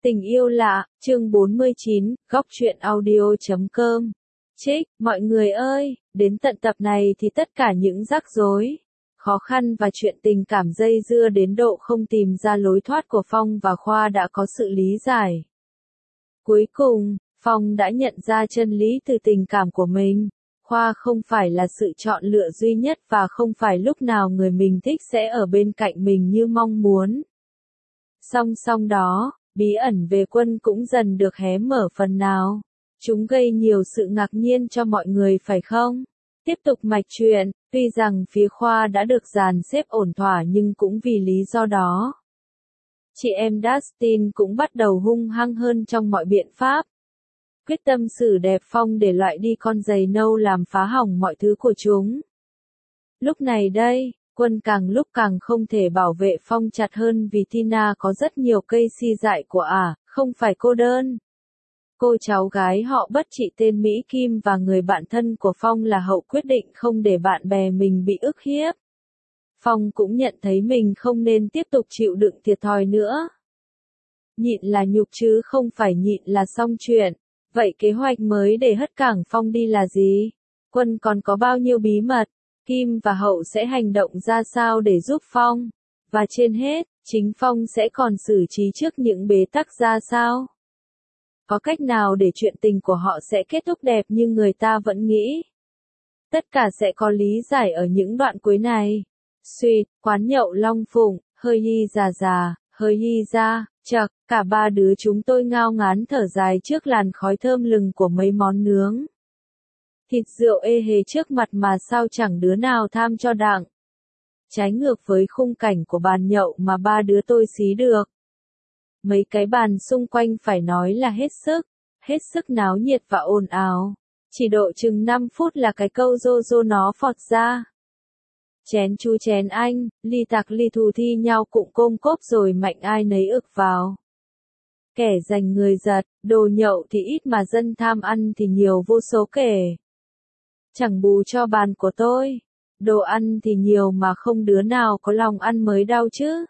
Tình yêu lạ, chương 49, góc truyện audio.com. Trích, mọi người ơi, đến tận tập này thì tất cả những rắc rối, khó khăn và chuyện tình cảm dây dưa đến độ không tìm ra lối thoát của Phong và Khoa đã có sự lý giải. Cuối cùng, Phong đã nhận ra chân lý từ tình cảm của mình. Khoa không phải là sự chọn lựa duy nhất và không phải lúc nào người mình thích sẽ ở bên cạnh mình như mong muốn. Song song đó, bí ẩn về Quân cũng dần được hé mở phần nào. Chúng gây nhiều sự ngạc nhiên cho mọi người phải không? Tiếp tục mạch chuyện, tuy rằng phía Khoa đã được dàn xếp ổn thỏa nhưng cũng vì lý do đó. Chị em Dustin cũng bắt đầu hung hăng hơn trong mọi biện pháp. Quyết tâm xử đẹp Phong để loại đi con giày nâu làm phá hỏng mọi thứ của chúng. Lúc này đây, Quân càng lúc càng không thể bảo vệ Phong chặt hơn vì Tina có rất nhiều cây si dại của không phải cô đơn. Cô cháu gái họ Bất trị tên Mỹ Kim và người bạn thân của Phong là Hậu quyết định không để bạn bè mình bị ức hiếp. Phong cũng nhận thấy mình không nên tiếp tục chịu đựng thiệt thòi nữa. Nhịn là nhục chứ không phải nhịn là xong chuyện. Vậy kế hoạch mới để hất cảng Phong đi là gì? Quân còn có bao nhiêu bí mật? Kim và Hậu sẽ hành động ra sao để giúp Phong? Và trên hết, chính Phong sẽ còn xử trí trước những bế tắc ra sao? Có cách nào để chuyện tình của họ sẽ kết thúc đẹp như người ta vẫn nghĩ? Tất cả sẽ có lý giải ở những đoạn cuối này. Suýt, quán nhậu Long Phụng, hơi hi già, hơi hi ra, chậc, cả ba đứa chúng tôi ngao ngán thở dài trước làn khói thơm lừng của mấy món nướng. Thịt rượu ê hề trước mặt mà sao chẳng đứa nào tham cho đặng. Trái ngược với khung cảnh của bàn nhậu mà ba đứa tôi xí được. Mấy cái bàn xung quanh phải nói là hết sức náo nhiệt và ồn ào. Chỉ độ chừng 5 phút là cái câu rô rô nó phọt ra. Chén chú chén anh, ly tạc ly thù thi nhau cụng côm cốp rồi mạnh ai nấy ực vào. Kẻ giành người giật, đồ nhậu thì ít mà dân tham ăn thì nhiều vô số kể. Chẳng bù cho bàn của tôi. Đồ ăn thì nhiều mà không đứa nào có lòng ăn mới đau chứ.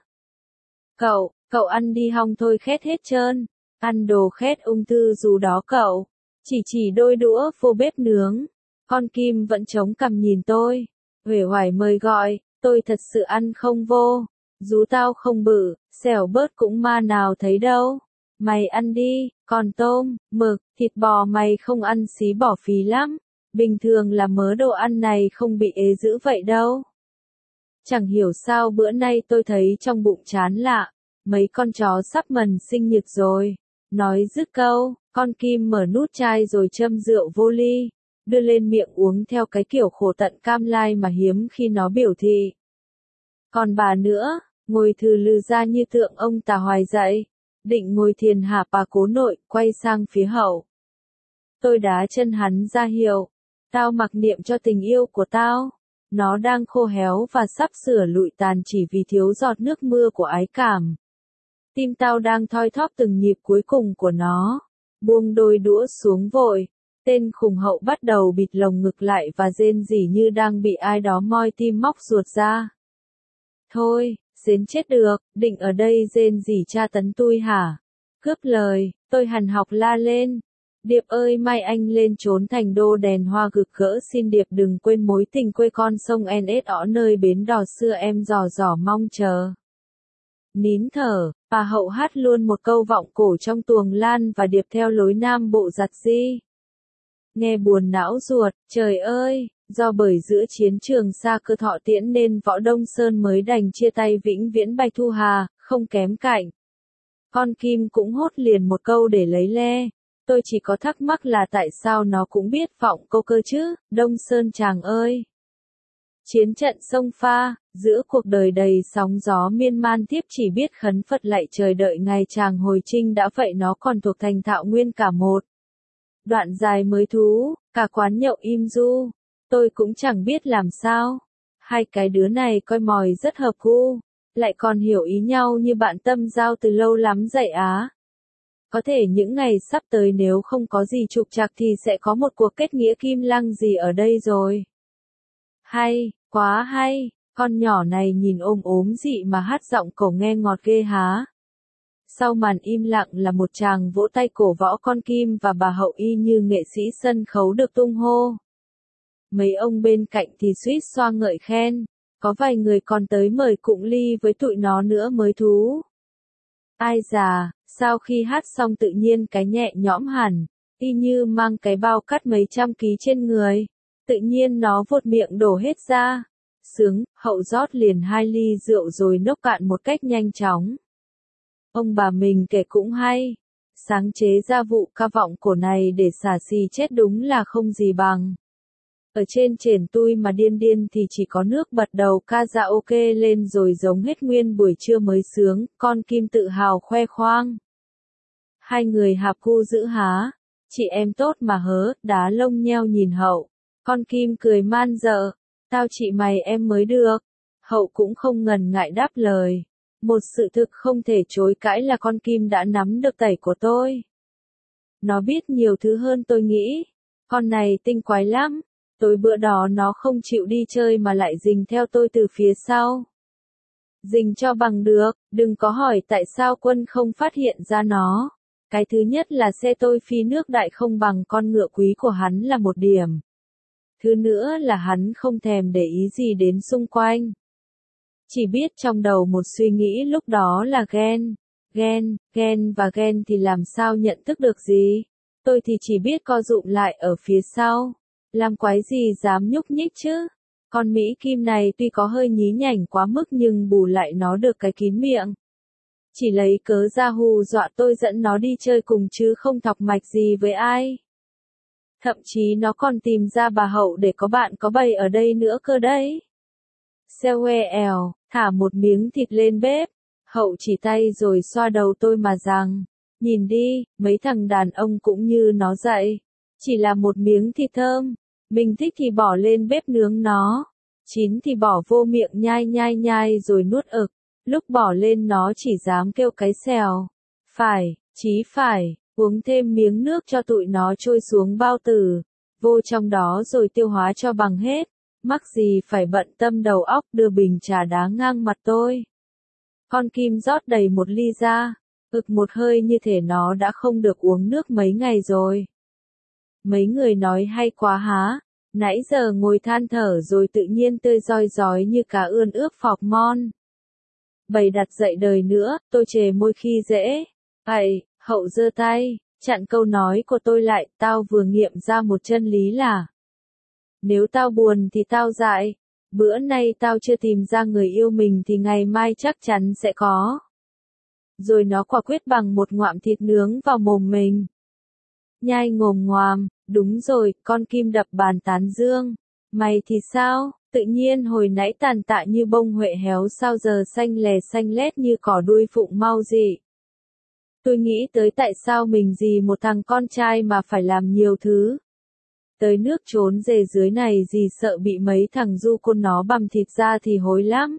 Cậu ăn đi hong thôi khét hết trơn. Ăn đồ khét ung thư dù đó cậu. Chỉ đôi đũa vô bếp nướng. Con Kim vẫn chống cằm nhìn tôi. Uể oải mời gọi, tôi thật sự ăn không vô. Dù tao không bự, xẻo bớt cũng ma nào thấy đâu. Mày ăn đi, còn tôm, mực, thịt bò mày không ăn xí bỏ phí lắm. Bình thường là mớ đồ ăn này không bị ế dữ vậy đâu. Chẳng hiểu sao bữa nay tôi thấy trong bụng chán lạ. Mấy con chó sắp mần sinh nhật rồi. Nói dứt câu, con Kim mở nút chai rồi châm rượu vô ly. Đưa lên miệng uống theo cái kiểu khổ tận cam lai mà hiếm khi nó biểu thị. Còn bà nữa, ngồi thừ lừ ra như tượng ông Tà Hoài dậy. Định ngồi thiền hạ bà cố nội, quay sang phía Hậu. Tôi đá chân hắn ra hiệu. Tao mặc niệm cho tình yêu của tao. Nó đang khô héo và sắp sửa lụi tàn chỉ vì thiếu giọt nước mưa của ái cảm. Tim tao đang thoi thóp từng nhịp cuối cùng của nó. Buông đôi đũa xuống vội. Tên khùng Hậu bắt đầu bịt lồng ngực lại và rên rỉ như đang bị ai đó moi tim móc ruột ra. Thôi, xến chết được, định ở đây rên rỉ tra tấn tui hả? Cướp lời, tôi hằn học la lên. Điệp ơi mai anh lên trốn thành đô đèn hoa gực gỡ xin Điệp đừng quên mối tình quê con sông NS ở nơi bến đò xưa em dò dò mong chờ. Nín thở, bà Hậu hát luôn một câu vọng cổ trong tuồng lan và Điệp theo lối nam bộ giặt di. Nghe buồn não ruột, trời ơi, do bởi giữa chiến trường xa cơ Thọ Tiễn nên Võ Đông Sơn mới đành chia tay vĩnh viễn Bạch Thu Hà, không kém cạnh. Con Kim cũng hốt liền một câu để lấy le. Tôi chỉ có thắc mắc là tại sao nó cũng biết vọng câu cơ chứ, Đông Sơn chàng ơi. Chiến trận sông Pha, giữa cuộc đời đầy sóng gió miên man tiếp chỉ biết khấn Phật lạy trời đợi ngày chàng hồi trinh đã vậy nó còn thuộc thành Thạo Nguyên cả một. Đoạn dài mới thú, cả quán nhậu im du. Tôi cũng chẳng biết làm sao. Hai cái đứa này coi mòi rất hợp gu. Lại còn hiểu ý nhau như bạn tâm giao từ lâu lắm dậy á. Có thể những ngày sắp tới nếu không có gì trục trặc thì sẽ có một cuộc kết nghĩa kim lăng gì ở đây rồi. Hay, quá hay, con nhỏ này nhìn ôm ốm dị mà hát giọng cổ nghe ngọt ghê há. Sau màn im lặng là một tràng vỗ tay cổ võ con Kim và bà Hậu y như nghệ sĩ sân khấu được tung hô. Mấy ông bên cạnh thì suýt xoa ngợi khen, có vài người còn tới mời cụng ly với tụi nó nữa mới thú. Ai già, sau khi hát xong tự nhiên cái nhẹ nhõm hẳn, y như mang cái bao cắt mấy trăm ký trên người. Tự nhiên nó vột miệng đổ hết ra. Sướng, Hậu rót liền 2 ly rượu rồi nốc cạn một cách nhanh chóng. Ông bà mình kể cũng hay. Sáng chế ra vụ ca vọng cổ này để xả xì chết đúng là không gì bằng. Ở trên trển tui mà điên điên thì chỉ có nước bật đầu karaoke lên rồi giống hết nguyên buổi trưa mới sướng, con Kim tự hào khoe khoang. Hai người hạp cu giữ há, chị em tốt mà hớ, đá lông nheo nhìn Hậu. Con Kim cười man dợ, tao chị mày em mới được. Hậu cũng không ngần ngại đáp lời. Một sự thực không thể chối cãi là con Kim đã nắm được tẩy của tôi. Nó biết nhiều thứ hơn tôi nghĩ. Con này tinh quái lắm. Tối bữa đó nó không chịu đi chơi mà lại rình theo tôi từ phía sau. Rình cho bằng được, đừng có hỏi tại sao Quân không phát hiện ra nó. Cái thứ nhất là xe tôi phi nước đại không bằng con ngựa quý của hắn là một điểm. Thứ nữa là hắn không thèm để ý gì đến xung quanh. Chỉ biết trong đầu một suy nghĩ lúc đó là ghen. Ghen và ghen thì làm sao nhận thức được gì. Tôi thì chỉ biết co rụm lại ở phía sau. Làm quái gì dám nhúc nhích chứ. Con Mỹ Kim này tuy có hơi nhí nhảnh quá mức nhưng bù lại nó được cái kín miệng. Chỉ lấy cớ ra hù dọa tôi dẫn nó đi chơi cùng chứ không thọc mạch gì với ai. Thậm chí nó còn tìm ra bà Hậu để có bạn có bầy ở đây nữa cơ đấy. Xeo èo, thả một miếng thịt lên bếp. Hậu chỉ tay rồi xoa đầu tôi mà rằng, nhìn đi, mấy thằng đàn ông cũng như nó dạy. Chỉ là một miếng thịt thơm, mình thích thì bỏ lên bếp nướng nó. Chín thì bỏ vô miệng nhai rồi nuốt ực. Lúc bỏ lên nó chỉ dám kêu cái xèo. Phải, chí phải, uống thêm miếng nước cho tụi nó trôi xuống bao tử. Vô trong đó rồi tiêu hóa cho bằng hết. Mắc gì phải bận tâm đầu óc đưa bình trà đá ngang mặt tôi. Con Kim rót đầy một ly ra. Ực một hơi như thể nó đã không được uống nước mấy ngày rồi. Mấy người nói hay quá há. Nãy giờ ngồi than thở rồi tự nhiên tươi roi rói như cá ươn ướp phọc mon. Bày đặt dậy đời nữa, tôi chề môi khi dễ. Ây, Hậu giơ tay, chặn câu nói của tôi lại, tao vừa nghiệm ra một chân lý là. Nếu tao buồn thì tao dại. Bữa nay tao chưa tìm ra người yêu mình thì ngày mai chắc chắn sẽ có. Rồi nó quả quyết bằng một ngoạm thịt nướng vào mồm mình. Nhai ngồm ngoàm, đúng rồi, con Kim đập bàn tán dương. Mày thì sao, tự nhiên hồi nãy tàn tạ như bông huệ héo sao giờ xanh lè xanh lét như cỏ đuôi phụng mau dị. Tôi nghĩ tới tại sao mình gì một thằng con trai mà phải làm nhiều thứ. Tới nước trốn rề dưới này gì sợ bị mấy thằng du côn nó bằm thịt ra thì hối lắm.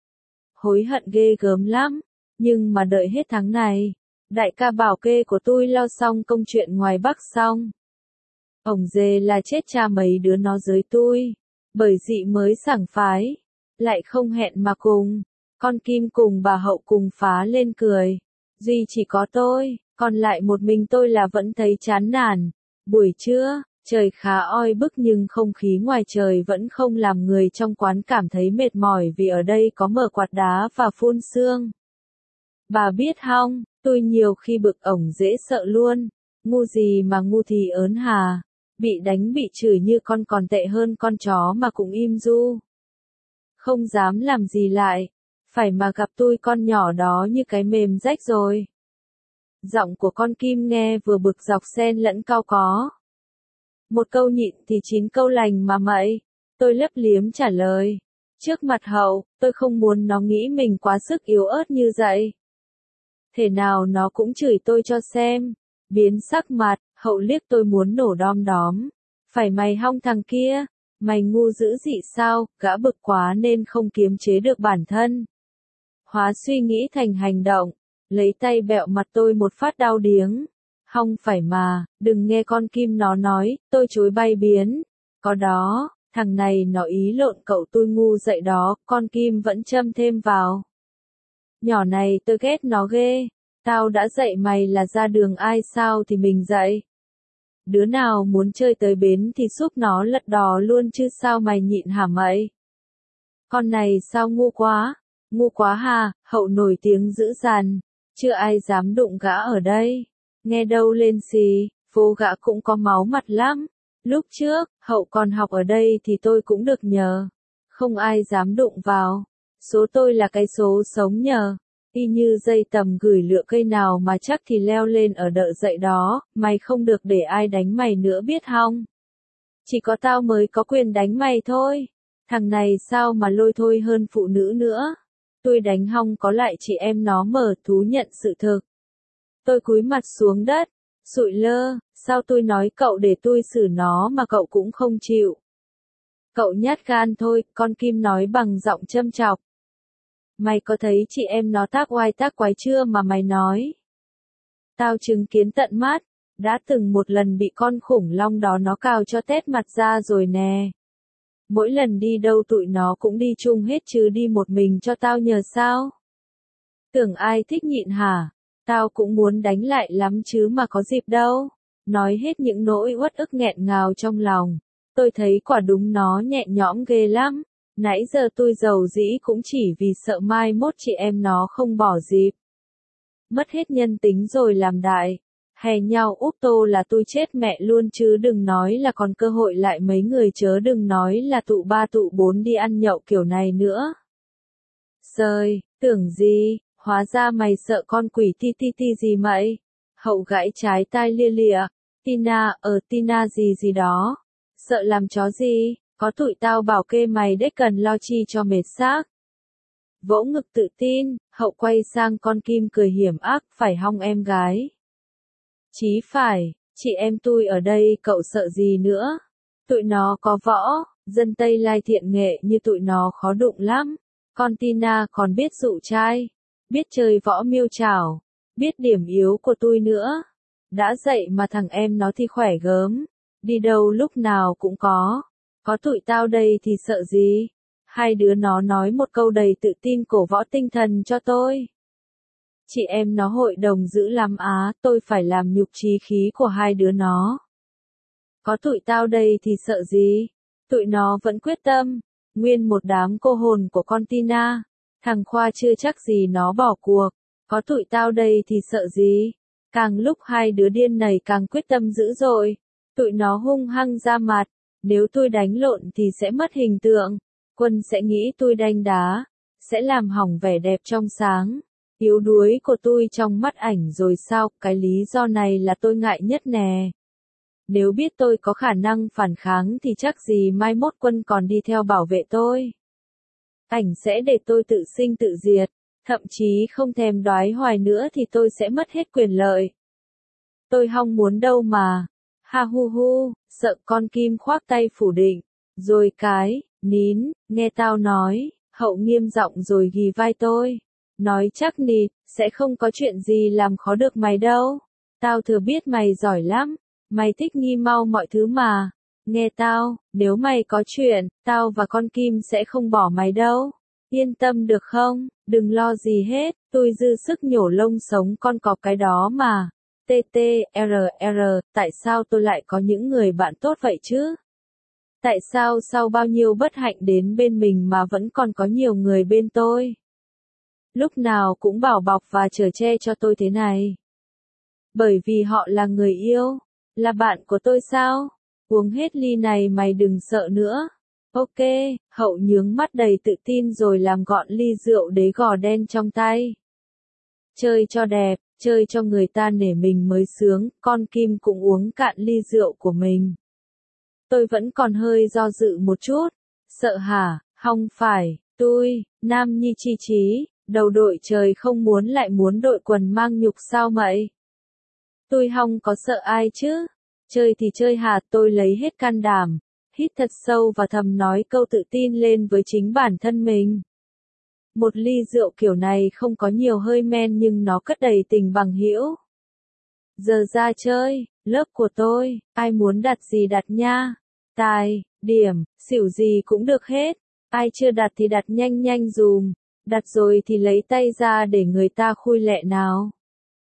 Hối hận ghê gớm lắm, nhưng mà đợi hết tháng này. Đại ca bảo kê của tôi lo xong công chuyện ngoài Bắc xong. Ổng dê là chết cha mấy đứa nó dưới tôi. Bởi dị mới sảng phái. Lại không hẹn mà cùng. Con Kim cùng bà Hậu cùng phá lên cười. Duy chỉ có tôi, còn lại một mình tôi là vẫn thấy chán nản. Buổi trưa, trời khá oi bức nhưng không khí ngoài trời vẫn không làm người trong quán cảm thấy mệt mỏi vì ở đây có mở quạt đá và phun sương. Bà biết không, tôi nhiều khi bực ổng dễ sợ luôn. Ngu gì mà ngu thì ớn hà. Bị đánh bị chửi như con còn tệ hơn con chó mà cũng im ru. Không dám làm gì lại. Phải mà gặp tôi con nhỏ đó như cái mềm rách rồi. Giọng của con Kim nghe vừa bực dọc xen lẫn cau có. Một câu nhịn thì 9 câu lành mà mậy. Tôi lấp liếm trả lời. Trước mặt Hậu, tôi không muốn nó nghĩ mình quá sức yếu ớt như vậy. Thể nào nó cũng chửi tôi cho xem. Biến sắc mặt, Hậu liếc tôi muốn nổ đom đóm. Phải mày hong thằng kia, mày ngu dữ dị sao, gã bực quá nên không kiềm chế được bản thân. Hóa suy nghĩ thành hành động, lấy tay bẹo mặt tôi một phát đau điếng. Hong phải mà, đừng nghe con Kim nó nói, tôi chối bay biến. Có đó, thằng này nó ý lộn cậu tôi ngu dậy đó, con Kim vẫn châm thêm vào. Nhỏ này tôi ghét nó ghê. Tao đã dạy mày là ra đường ai sao thì mình dạy. Đứa nào muốn chơi tới bến thì giúp nó lật đò luôn chứ sao mày nhịn hả mày? Con này sao ngu quá hà, Hậu nổi tiếng dữ dằn, chưa ai dám đụng gã ở đây. Nghe đâu lên xì, phố gã cũng có máu mặt lắm. Lúc trước, Hậu còn học ở đây thì tôi cũng được nhờ. Không ai dám đụng vào. Số tôi là cái số sống nhờ. Y như dây tầm gửi lựa cây nào mà chắc thì leo lên ở đợi dậy đó, mày không được để ai đánh mày nữa biết không? Chỉ có tao mới có quyền đánh mày thôi. Thằng này sao mà lôi thôi hơn phụ nữ nữa. Tôi đánh hong có lại chị em nó mở thú nhận sự thực. Tôi cúi mặt xuống đất, sụi lơ, sao tôi nói cậu để tôi xử nó mà cậu cũng không chịu. Cậu nhát gan thôi, con Kim nói bằng giọng châm chọc. Mày có thấy chị em nó tác oai tác quái chưa mà mày nói? Tao chứng kiến tận mắt, đã từng một lần bị con khủng long đó nó cào cho tét mặt ra rồi nè. Mỗi lần đi đâu tụi nó cũng đi chung hết chứ đi một mình cho tao nhờ sao? Tưởng ai thích nhịn hả? Tao cũng muốn đánh lại lắm chứ mà có dịp đâu. Nói hết những nỗi uất ức nghẹn ngào trong lòng. Tôi thấy quả đúng nó nhẹ nhõm ghê lắm. Nãy giờ tôi giàu dĩ cũng chỉ vì sợ mai mốt chị em nó không bỏ dịp. Mất hết nhân tính rồi làm đại. Hè nhau úp tô là tôi chết mẹ luôn chứ đừng nói là còn cơ hội lại mấy người chớ đừng nói là tụ 3 tụ 4 đi ăn nhậu kiểu này nữa. Sơi, tưởng gì, hóa ra mày sợ con quỷ ti ti ti gì mậy? Hậu gãy trái tai lia lịa. Tina gì gì đó. Sợ làm chó gì, có tụi tao bảo kê mày đấy cần lo chi cho mệt xác. Vỗ ngực tự tin, Hậu quay sang con Kim cười hiểm ác, phải hong em gái. Chí phải, chị em tôi ở đây cậu sợ gì nữa? Tụi nó có võ, dân Tây Lai thiện nghệ như tụi nó khó đụng lắm. Con Tina còn biết dụ trai, biết chơi võ miêu chảo, biết điểm yếu của tôi nữa. Đã dậy mà thằng em nó thì khỏe gớm, đi đâu lúc nào cũng có. Có tụi tao đây thì sợ gì? Hai đứa nó nói một câu đầy tự tin cổ võ tinh thần cho tôi. Chị em nó hội đồng dữ lắm á, tôi phải làm nhục chí khí của hai đứa nó. Có tụi tao đây thì sợ gì? Tụi nó vẫn quyết tâm. Nguyên một đám cô hồn của con Tina. Thằng Khoa chưa chắc gì nó bỏ cuộc. Có tụi tao đây thì sợ gì? Càng lúc hai đứa điên này càng quyết tâm dữ dội. Tụi nó hung hăng ra mặt. Nếu tôi đánh lộn thì sẽ mất hình tượng. Quân sẽ nghĩ tôi đanh đá. Sẽ làm hỏng vẻ đẹp trong sáng. Yếu đuối của tôi trong mắt ảnh rồi sao? Cái lý do này là tôi ngại nhất nè. Nếu biết tôi có khả năng phản kháng thì chắc gì mai mốt Quân còn đi theo bảo vệ tôi. Ảnh sẽ để tôi tự sinh tự diệt, thậm chí không thèm đoái hoài nữa thì tôi sẽ mất hết quyền lợi. Tôi không muốn đâu mà. Ha hu hu, sợ con Kim khoác tay phủ định. Rồi nín, nghe tao nói, Hậu nghiêm giọng rồi ghì vai tôi. Nói chắc nịt, sẽ không có chuyện gì làm khó được mày đâu. Tao thừa biết mày giỏi lắm. Mày thích nghi mau mọi thứ mà. Nghe tao, nếu mày có chuyện, tao và con Kim sẽ không bỏ mày đâu. Yên tâm được không, đừng lo gì hết, tôi dư sức nhổ lông sống con cọp cái đó mà. TTRR, tại sao tôi lại có những người bạn tốt vậy chứ? Tại sao sau bao nhiêu bất hạnh đến bên mình mà vẫn còn có nhiều người bên tôi? Lúc nào cũng bảo bọc và chở che cho tôi thế này. Bởi vì họ là người yêu. Là bạn của tôi sao? Uống hết ly này mày đừng sợ nữa. Ok, Hậu nhướng mắt đầy tự tin rồi làm gọn ly rượu đế gò đen trong tay. Chơi cho đẹp, chơi cho người ta nể mình mới sướng, con Kim cũng uống cạn ly rượu của mình. Tôi vẫn còn hơi do dự một chút. Sợ hả? Không phải, tôi, Nam Nhi chi trí, đầu đội trời không muốn lại muốn đội quần mang nhục sao mậy? Tôi không có sợ ai chứ. Chơi thì chơi hả, tôi lấy hết can đảm. Hít thật sâu và thầm nói câu tự tin lên với chính bản thân mình. Một ly rượu kiểu này không có nhiều hơi men nhưng nó cất đầy tình bằng hữu. Giờ ra chơi, lớp của tôi, ai muốn đặt gì đặt nha. Tài, điểm, xỉu gì cũng được hết. Ai chưa đặt thì đặt nhanh nhanh dùm. Đặt rồi thì lấy tay ra để người ta khui lẹ nào.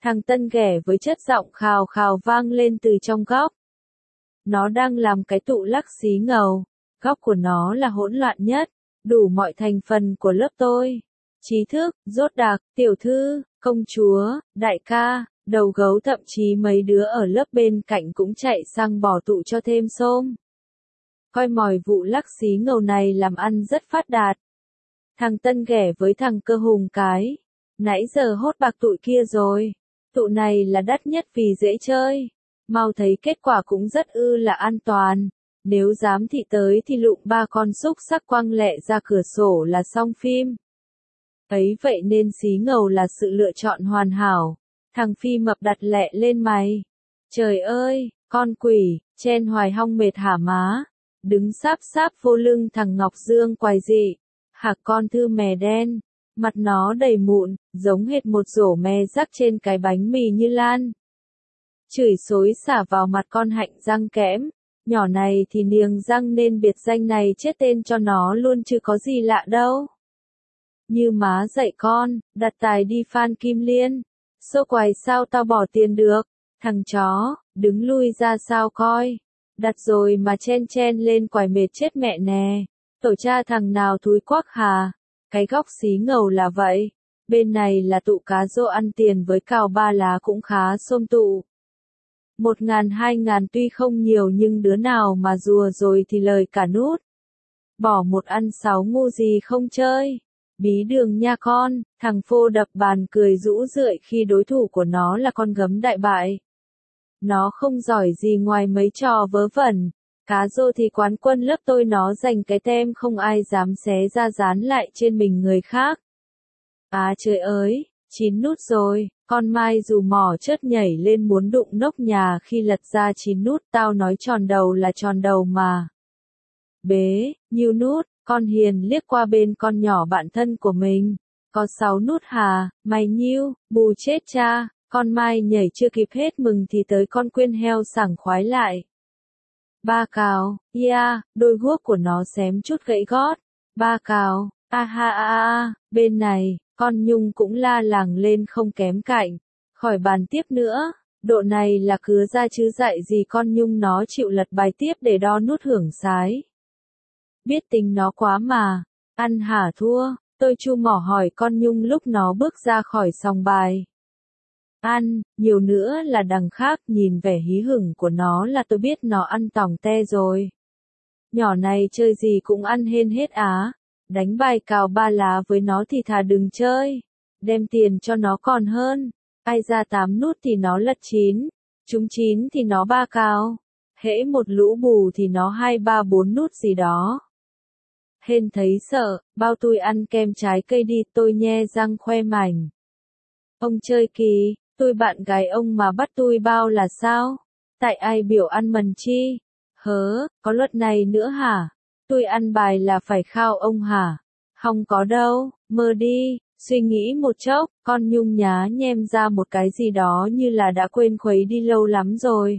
Thằng Tân ghẻ với chất giọng khào khào vang lên từ trong góc. Nó đang làm cái tụ lắc xí ngầu. Góc của nó là hỗn loạn nhất, đủ mọi thành phần của lớp tôi. Trí thức, dốt đặc, tiểu thư, công chúa, đại ca, đầu gấu, thậm chí mấy đứa ở lớp bên cạnh cũng chạy sang bỏ tụ cho thêm xôm. Coi mòi vụ lắc xí ngầu này làm ăn rất phát đạt. Thằng Tân ghẻ với thằng Cơ Hùng cái. Nãy giờ hốt bạc tụi kia rồi. Tụ này là đắt nhất vì dễ chơi. Mau thấy kết quả cũng rất là an toàn. Nếu dám thị tới thì lụm 3 con xúc sắc quăng lẹ ra cửa sổ là xong phim. Ấy vậy nên xí ngầu là sự lựa chọn hoàn hảo. Thằng Phi Mập đặt lẹ lên mày. Trời ơi, con quỷ, chen hoài hong mệt hả má. Đứng sáp sáp vô lưng thằng Ngọc Dương quài dị. Hạc con Thư mè đen. Mặt nó đầy mụn, giống hệt một rổ me rắc trên cái bánh mì như lan. Chửi xối xả vào mặt con Hạnh răng kẽm. Nhỏ này thì niềng răng nên biệt danh này chết tên cho nó luôn chứ có gì lạ đâu. Như má dạy con, đặt tài đi Phan Kim Liên. Xô quài sao tao bỏ tiền được. Thằng chó, đứng lui ra sao coi. Đặt rồi mà chen chen lên quài mệt chết mẹ nè. Tổ cha thằng nào thúi quắc hà. Cái góc xí ngầu là vậy. Bên này là tụ cá rô ăn tiền với cào ba lá cũng khá xôm tụ. 1.000 2.000 tuy không nhiều nhưng đứa nào mà rùa rồi thì lời cả nút. Bỏ một ăn 6 ngu gì không chơi. Bí đường nha con, thằng Phô đập bàn cười rũ rượi khi đối thủ của nó là con gấm đại bại. Nó không giỏi gì ngoài mấy trò vớ vẩn. Cá rô thì quán quân lớp tôi nó dành cái tem không ai dám xé ra dán lại trên mình người khác. À trời ơi, 9 nút rồi, con Mai dù mỏ chớt nhảy lên muốn đụng nóc nhà khi lật ra 9 nút tao nói tròn đầu là tròn đầu mà. Bế, nhiêu nút, con Hiền liếc qua bên con nhỏ bạn thân của mình. Có 6 nút hà, mày nhiêu, bù chết cha, con Mai nhảy chưa kịp hết mừng thì tới con Quyên heo sảng khoái lại. Ba cào, yeah, đôi guốc của nó xém chút gãy gót. Ba cào, a ha a a, bên này, con Nhung cũng la làng lên không kém cạnh. Khỏi bàn tiếp nữa, độ này là cứa ra chứ dạy gì con Nhung nó chịu lật bài tiếp để đo nút hưởng sái. Biết tính nó quá mà, ăn hả thua, tôi chu mỏ hỏi con Nhung lúc nó bước ra khỏi sòng bài. Ăn, nhiều nữa là đằng khác, nhìn vẻ hí hửng của nó là tôi biết nó ăn tỏng te rồi. Nhỏ này chơi gì cũng ăn hên hết á, đánh bài cào ba lá với nó thì thà đừng chơi, đem tiền cho nó còn hơn, ai ra 8 nút thì nó lật 9, trúng 9 thì nó ba cào, hễ một lũ bù thì nó 2 3 4 nút gì đó. Hên thấy sợ, bao tôi ăn kem trái cây đi, tôi nhe răng khoe mảnh. Ông chơi kỳ. Tôi bạn gái ông mà bắt tôi bao là sao? Tại ai biểu ăn mần chi? Hớ, có luật này nữa hả? Tôi ăn bài là phải khao ông hả? Không có đâu, mơ đi, suy nghĩ một chốc, con Nhung nhá nhem ra một cái gì đó như là đã quên khuấy đi lâu lắm rồi.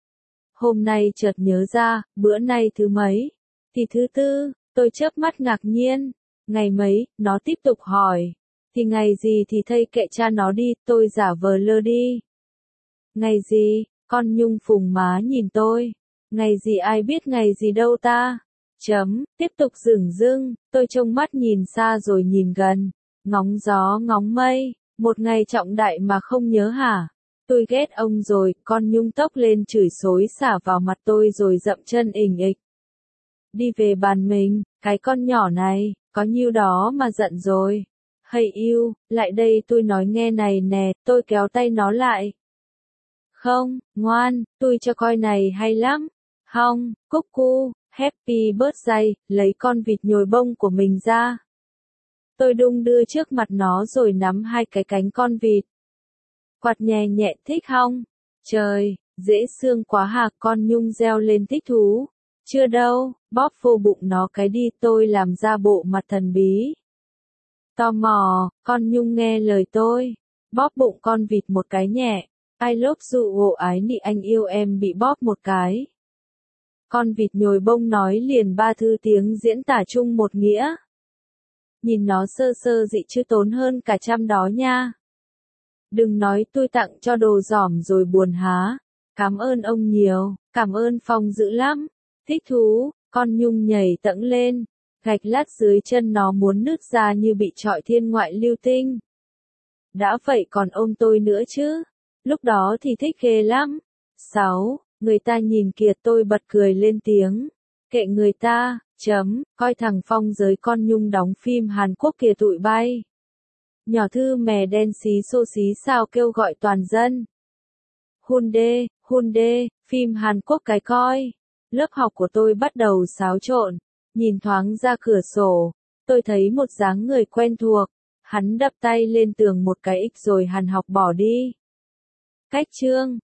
Hôm nay chợt nhớ ra, bữa nay thứ mấy? Thì thứ tư, tôi chớp mắt ngạc nhiên. Ngày mấy, nó tiếp tục hỏi. Thì ngày gì thì thây kệ cha nó đi, tôi giả vờ lơ đi. Ngày gì, con Nhung phùng má nhìn tôi. Ngày gì ai biết ngày gì đâu ta. Tiếp tục dửng dưng, tôi trông mắt nhìn xa rồi nhìn gần. Ngóng gió ngóng mây, một ngày trọng đại mà không nhớ hả. Tôi ghét ông rồi, con Nhung tốc lên chửi xối xả vào mặt tôi rồi dậm chân ình ịch. Đi về bàn mình, cái con nhỏ này, có nhiêu đó mà giận rồi. Hay yêu, lại đây tôi nói nghe này nè, tôi kéo tay nó lại. Không, ngoan, tôi cho coi này hay lắm. Hong, cúc cu, happy birthday, lấy con vịt nhồi bông của mình ra. Tôi đung đưa trước mặt nó rồi nắm hai cái cánh con vịt. Quạt nhẹ nhẹ thích không? Trời, dễ thương quá hả, con Nhung reo lên thích thú. Chưa đâu, bóp vô bụng nó cái đi, tôi làm ra bộ mặt thần bí. Tò mò, con Nhung nghe lời tôi. Bóp bụng con vịt một cái nhẹ. I love you ồ ái nị anh yêu em bị bóp một cái. Con vịt nhồi bông nói liền 3 thứ tiếng diễn tả chung một nghĩa. Nhìn nó sơ sơ dị chứ tốn hơn cả trăm đó nha. Đừng nói tôi tặng cho đồ giỏm rồi buồn há. Cảm ơn ông nhiều, cảm ơn Phong dữ lắm. Thích thú, con nhung nhảy tẫng lên, gạch lát dưới chân nó muốn nứt ra như bị trọi thiên ngoại lưu tinh. Đã vậy còn ôm tôi nữa chứ, lúc đó thì thích ghê lắm. 6. Người ta nhìn kìa, tôi bật cười lên tiếng. Kệ người ta, coi thằng Phong giới con nhung đóng phim Hàn Quốc kìa tụi bay. Nhỏ thư mè đen xí xô xí sao kêu gọi toàn dân. Hyundai, phim Hàn Quốc cái coi. Lớp học của tôi bắt đầu xáo trộn. Nhìn thoáng ra cửa sổ, tôi thấy một dáng người quen thuộc. Hắn đập tay lên tường một cái X rồi hằn học bỏ đi. Cách chương